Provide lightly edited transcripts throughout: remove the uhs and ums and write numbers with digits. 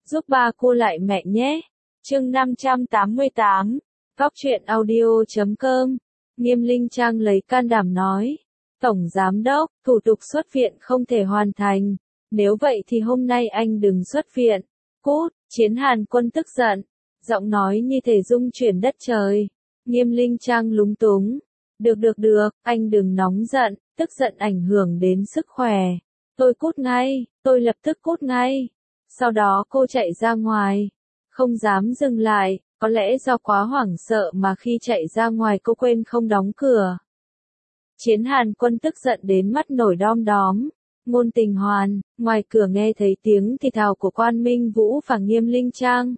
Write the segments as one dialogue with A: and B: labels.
A: giúp ba cô lại mẹ nhé. Chương 588, Góc truyện audio.com. Nghiêm Linh Trang lấy can đảm nói. Tổng Giám Đốc, thủ tục xuất viện không thể hoàn thành. Nếu vậy thì hôm nay anh đừng xuất viện. Cút, Chiến Hàn Quân tức giận. Giọng nói như thể rung chuyển đất trời. Nghiêm Linh Trang lúng túng. Được, anh đừng nóng giận, tức giận ảnh hưởng đến sức khỏe. Tôi cút ngay, tôi lập tức cút ngay. Sau đó cô chạy ra ngoài. Không dám dừng lại, có lẽ do quá hoảng sợ mà khi chạy ra ngoài cô quên không đóng cửa. Chiến Hàn Quân tức giận đến mắt nổi đom đóm. Ngôn Tình Hoàn, ngoài cửa nghe thấy tiếng thì thào của Quan Minh Vũ và Nghiêm Linh Trang.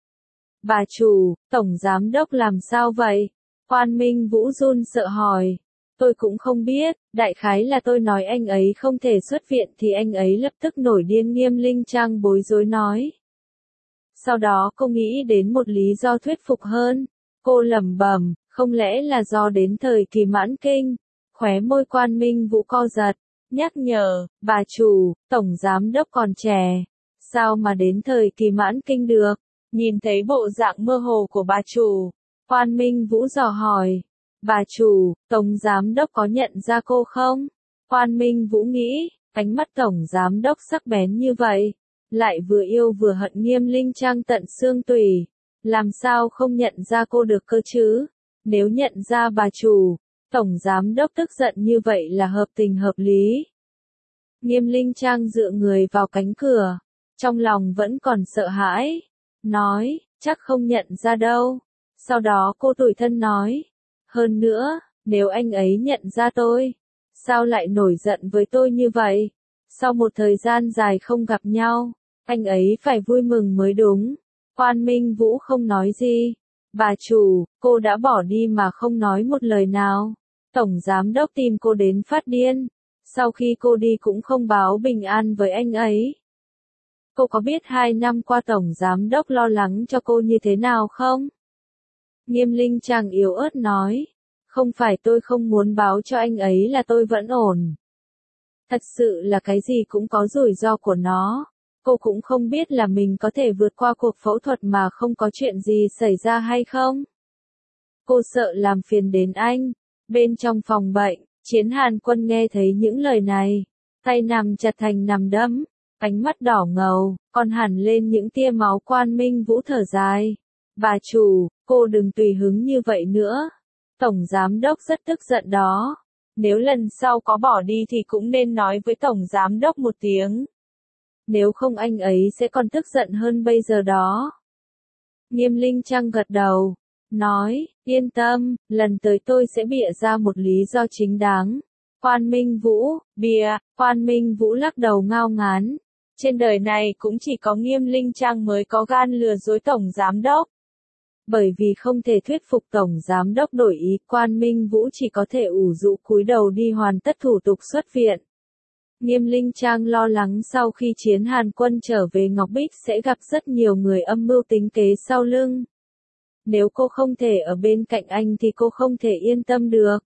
A: Bà chủ, Tổng Giám Đốc làm sao vậy? Quan Minh Vũ run sợ hỏi. Tôi cũng không biết, đại khái là tôi nói anh ấy không thể xuất viện thì anh ấy lập tức nổi điên. Nghiêm Linh Trang bối rối nói. Sau đó cô nghĩ đến một lý do thuyết phục hơn. Cô lẩm bẩm, không lẽ là do đến thời kỳ mãn kinh? Khóe môi Quan Minh Vũ co giật, nhắc nhở, bà chủ, Tổng Giám Đốc còn trẻ. Sao mà đến thời kỳ mãn kinh được? Nhìn thấy bộ dạng mơ hồ của bà chủ, Quan Minh Vũ dò hỏi. Bà chủ, Tổng Giám Đốc có nhận ra cô không? Quan Minh Vũ nghĩ, ánh mắt Tổng Giám Đốc sắc bén như vậy. Lại vừa yêu vừa hận Nghiêm Linh Trang tận xương tủy. Làm sao không nhận ra cô được cơ chứ? Nếu nhận ra bà chủ, Tổng Giám Đốc tức giận như vậy là hợp tình hợp lý. Nghiêm Linh Trang dựa người vào cánh cửa. Trong lòng vẫn còn sợ hãi. Nói, chắc không nhận ra đâu. Sau đó cô tủi thân nói. Hơn nữa, nếu anh ấy nhận ra tôi, sao lại nổi giận với tôi như vậy? Sau một thời gian dài không gặp nhau, anh ấy phải vui mừng mới đúng. Quan Minh Vũ không nói gì. Bà chủ, cô đã bỏ đi mà không nói một lời nào. Tổng Giám Đốc tìm cô đến phát điên. Sau khi cô đi cũng không báo bình an với anh ấy. Cô có biết 2 năm qua Tổng Giám Đốc lo lắng cho cô như thế nào không? Nghiêm Linh Trang yếu ớt nói. Không phải tôi không muốn báo cho anh ấy là tôi vẫn ổn. Thật sự là cái gì cũng có rủi ro của nó. Cô cũng không biết là mình có thể vượt qua cuộc phẫu thuật mà không có chuyện gì xảy ra hay không. Cô sợ làm phiền đến anh. Bên trong phòng bệnh, Chiến Hàn Quân nghe thấy những lời này. Tay nằm chặt thành nằm đấm. Ánh mắt đỏ ngầu, còn hẳn lên những tia máu. Quan Minh Vũ thở dài. Bà chủ, cô đừng tùy hứng như vậy nữa. Tổng Giám Đốc rất tức giận đó. Nếu lần sau có bỏ đi thì cũng nên nói với Tổng Giám Đốc một tiếng. Nếu không anh ấy sẽ còn tức giận hơn bây giờ đó. Nghiêm Linh Trang gật đầu. Nói, yên tâm, lần tới tôi sẽ bịa ra một lý do chính đáng. Quan Minh Vũ, bịa. Quan Minh Vũ lắc đầu ngao ngán. Trên đời này cũng chỉ có Nghiêm Linh Trang mới có gan lừa dối Tổng Giám Đốc. Bởi vì không thể thuyết phục Tổng Giám Đốc đổi ý, Quan Minh Vũ chỉ có thể ủ rũ cúi đầu đi hoàn tất thủ tục xuất viện. Nghiêm Linh Trang lo lắng sau khi Chiến Hàn Quân trở về Ngọc Bích sẽ gặp rất nhiều người âm mưu tính kế sau lưng. Nếu cô không thể ở bên cạnh anh thì cô không thể yên tâm được.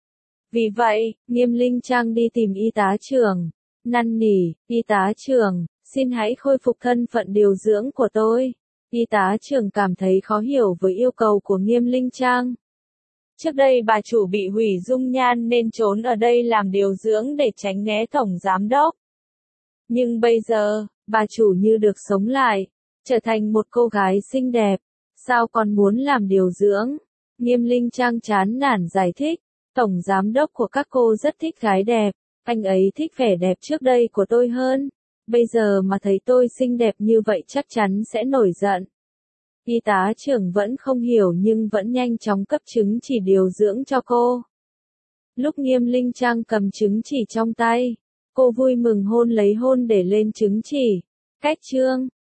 A: Vì vậy, Nghiêm Linh Trang đi tìm y tá trưởng. Năn nỉ, y tá trưởng, xin hãy khôi phục thân phận điều dưỡng của tôi. Y tá trưởng cảm thấy khó hiểu với yêu cầu của Nghiêm Linh Trang. Trước đây bà chủ bị hủy dung nhan nên trốn ở đây làm điều dưỡng để tránh né Tổng Giám Đốc. Nhưng bây giờ, bà chủ như được sống lại, trở thành một cô gái xinh đẹp. Sao còn muốn làm điều dưỡng? Nghiêm Linh Trang chán nản giải thích. Tổng Giám Đốc của các cô rất thích gái đẹp. Anh ấy thích vẻ đẹp trước đây của tôi hơn. Bây giờ mà thấy tôi xinh đẹp như vậy chắc chắn sẽ nổi giận. Y tá trưởng vẫn không hiểu nhưng vẫn nhanh chóng cấp chứng chỉ điều dưỡng cho cô. Lúc Nghiêm Linh Trang cầm chứng chỉ trong tay, cô vui mừng hôn lấy hôn để lên chứng chỉ. Cách chương